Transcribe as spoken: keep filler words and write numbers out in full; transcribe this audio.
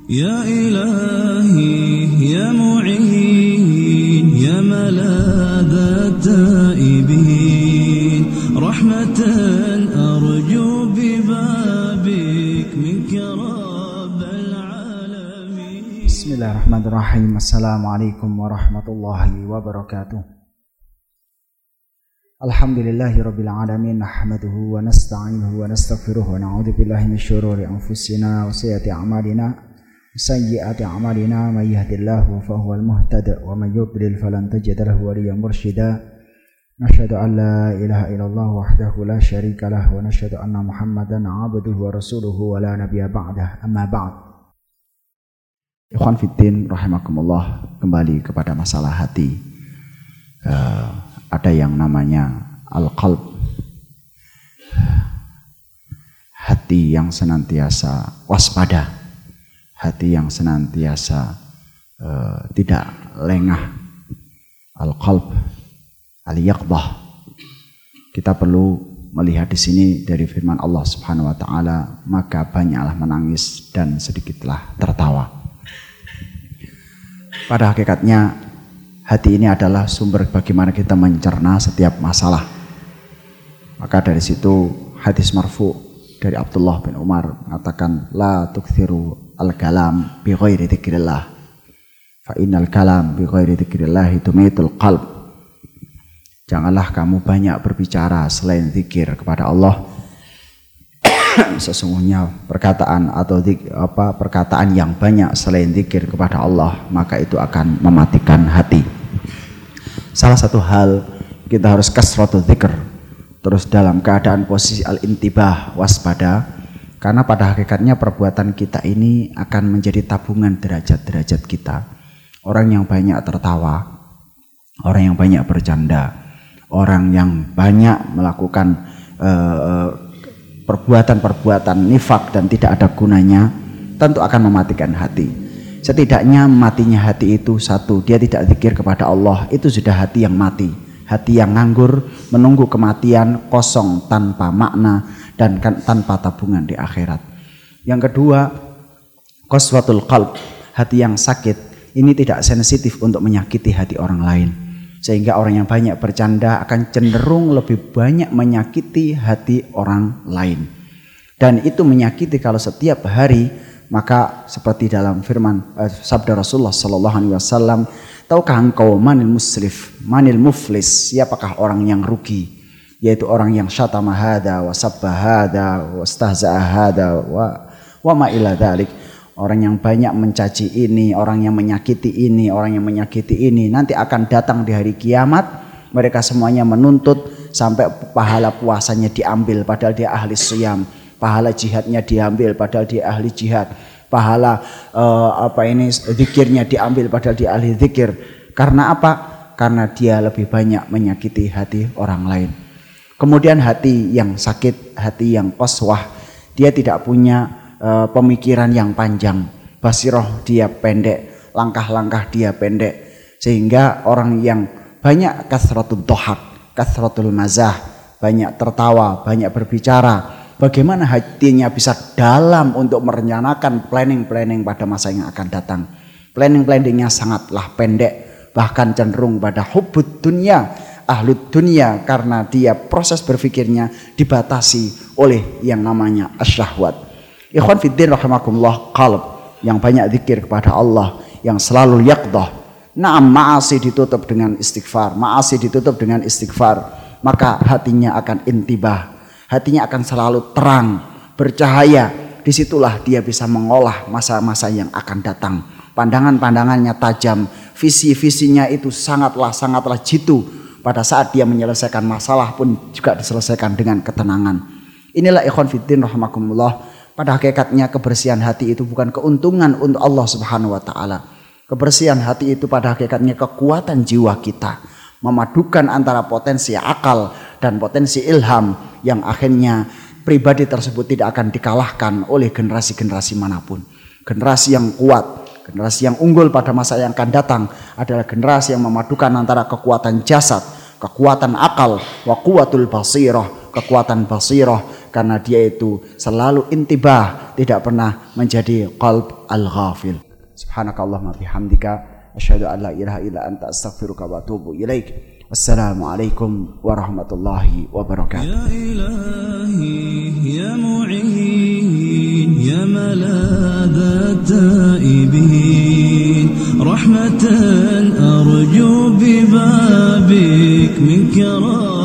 Ya ilahi ya mu'in ya malada taibin rahmatan arju bibabik minka rabbal alamin. Bismillahirrahmanirrahim. Assalamualaikum warahmatullahi wabarakatuh. Alhamdulillahi rabbil alamin, nahmaduhu wa nasta'inuhu wa nastaghfiruh wa na'udzu billahi min syururi anfusina wa sayyiati a'malina. sayyi'ati a'malina may yahdihillahu fahuwal muhtadi wa may yudlil falan tajida lahu waliyyan mursyida. Nashhadu an la ilaha illallah wahdahu la syarika lah wa nashhadu anna Muhammadan 'abduhu wa rasuluhu wa la nabiyya ba'dah. Amma ba'd. Ikhwan fiddin rahimakumullah, kembali kepada masalah hati. Uh, ada yang namanya al-qalb, hati yang senantiasa waspada, hati yang senantiasa uh, tidak lengah. Al-qalb, al-yaqdah. Kita perlu melihat di sini dari firman Allah Subhanahu wa taala, maka banyaklah menangis dan sedikitlah tertawa. Pada hakikatnya hati ini adalah sumber bagaimana kita mencerna setiap masalah. Maka dari situ hadis marfu dari Abdullah bin Umar mengatakan, la tukthiru al-kalam bi ghairi dzikrillah fa innal kalam bi ghairi dzikrillah tumitul qalb. Janganlah kamu banyak berbicara selain zikir kepada Allah. Sesungguhnya perkataan atau zik, apa perkataan yang banyak selain zikir kepada Allah, maka itu akan mematikan hati. Salah satu hal, kita harus kasratu dzikr, terus dalam keadaan posisi al-intibah, waspada, karena pada hakikatnya perbuatan kita ini akan menjadi tabungan derajat-derajat kita. Orang yang banyak tertawa, orang yang banyak bercanda, orang yang banyak melakukan uh, perbuatan-perbuatan nifak dan tidak ada gunanya, tentu akan mematikan hati. Setidaknya matinya hati itu satu, dia tidak zikir kepada Allah, itu sudah hati yang mati, hati yang nganggur, menunggu kematian, kosong, tanpa makna dan kan, tanpa tabungan di akhirat. Yang kedua, qaswatul qalb, hati yang sakit, ini tidak sensitif untuk menyakiti hati orang lain, sehingga orang yang banyak bercanda akan cenderung lebih banyak menyakiti hati orang lain. Dan itu menyakiti kalau setiap hari, maka seperti dalam firman eh, sabda Rasulullah sallallahu alaihi wasallam, tahukah engkau manil musrif, manil muflis, siapakah orang yang rugi? Yaitu orang yang syatama hada wa sabba hada wa stahza'a hada wa wa ma ila dzalik. Orang yang banyak mencaci ini, orang yang menyakiti ini, orang yang menyakiti ini, nanti akan datang di hari kiamat, mereka semuanya menuntut sampai pahala puasanya diambil padahal dia ahli siyam, pahala jihadnya diambil padahal dia ahli jihad, pahala uh, apa ini zikirnya diambil padahal dia ahli zikir. Karena apa? Karena dia lebih banyak menyakiti hati orang lain. Kemudian hati yang sakit, hati yang qaswah, dia tidak punya Uh, pemikiran yang panjang, basiroh dia pendek, langkah-langkah dia pendek, sehingga orang yang banyak kasratul dohak, kasratul mazah, banyak tertawa, banyak berbicara, bagaimana hatinya bisa dalam untuk merencanakan planning-planning pada masa yang akan datang. Planning-planningnya sangatlah pendek, bahkan cenderung pada hubbud dunya, ahlud dunya, karena dia proses berpikirnya dibatasi oleh yang namanya asyahwat. Ikhwan fiddin rahimakumullah, qalb yang banyak zikir kepada Allah, yang selalu yaqdah. Naam, ma'asi ditutup dengan istighfar, ma'asi ditutup dengan istighfar, maka hatinya akan intibah, hatinya akan selalu terang, bercahaya. Disitulah dia bisa mengolah masa-masa yang akan datang. Pandangan-pandangannya tajam, visi-visinya itu sangatlah sangatlah jitu. Pada saat dia menyelesaikan masalah pun juga diselesaikan dengan ketenangan. Inilah ikhwan fiddin rahimakumullah. Pada hakikatnya kebersihan hati itu bukan keuntungan untuk Allah Subhanahu wa taala. Kebersihan hati itu pada hakikatnya kekuatan jiwa kita, memadukan antara potensi akal dan potensi ilham yang akhirnya pribadi tersebut tidak akan dikalahkan oleh generasi-generasi manapun. Generasi yang kuat, generasi yang unggul pada masa yang akan datang adalah generasi yang memadukan antara kekuatan jasad, kekuatan akal, wa quwwatul basirah, kekuatan basirah. karena dia itu selalu intibah, tidak pernah menjadi qalb al-ghafil. Subhanakallahumma bihamdika asyhadu an la ilaha illa anta astaghfiruka wa atubu ilaik. Wassalamualaikum warahmatullahi wabarakatuh. Ya ilahi ya mu'in ya malada taibin rahmatan arju bi babik min karam